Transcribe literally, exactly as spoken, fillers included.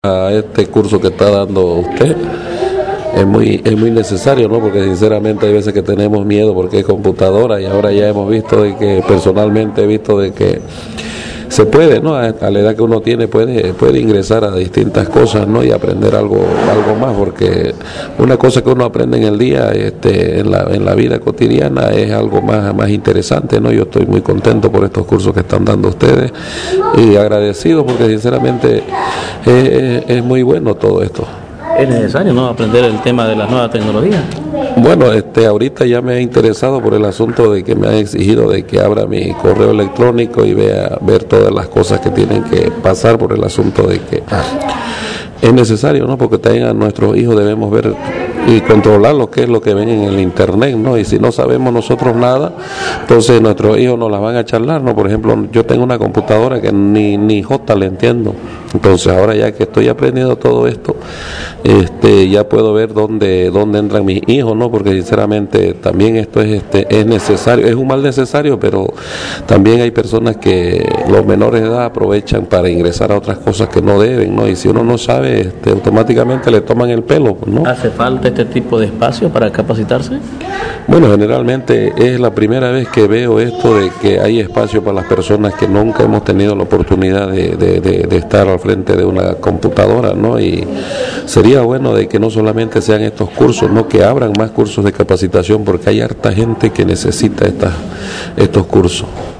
A este curso que está dando usted es muy es muy necesario, ¿no? Porque sinceramente hay veces que tenemos miedo porque es computadora, y ahora ya hemos visto de que personalmente he visto de que se puede, ¿no? A, a la edad que uno tiene puede puede ingresar a distintas cosas, ¿no? Y aprender algo algo más, porque una cosa que uno aprende en el día, este, en la en la vida cotidiana, es algo más más interesante, ¿no? Yo estoy muy contento por estos cursos que están dando ustedes y agradecido porque sinceramente es, es, es muy bueno todo esto. Es necesario, ¿no?, aprender el tema de las nuevas tecnologías. Bueno, este, ahorita ya me he interesado por el asunto de que me han exigido de que abra mi correo electrónico y vea ver todas las cosas que tienen que pasar por el asunto de que es necesario, ¿no? Porque también a nuestros hijos debemos ver y controlar lo que es lo que ven en el internet, ¿no? Y si no sabemos nosotros nada, entonces nuestros hijos nos las van a charlar, ¿no? Por ejemplo, yo tengo una computadora que ni ni jota le entiendo. Entonces ahora ya que estoy aprendiendo todo esto, este, ya puedo ver dónde dónde entran mis hijos, ¿no? Porque sinceramente también esto es este es necesario, es un mal necesario, pero también hay personas que los menores de edad aprovechan para ingresar a otras cosas que no deben, ¿no? Y si uno no sabe, este, automáticamente le toman el pelo, ¿no? ¿Hace falta este tipo de espacio para capacitarse? Bueno, generalmente es la primera vez que veo esto de que hay espacio para las personas que nunca hemos tenido la oportunidad de, de, de, de estar al frente de una computadora, ¿no? Y sería bueno de que no solamente sean estos cursos, ¿no? Que abran más cursos de capacitación, porque hay harta gente que necesita estas, estos cursos.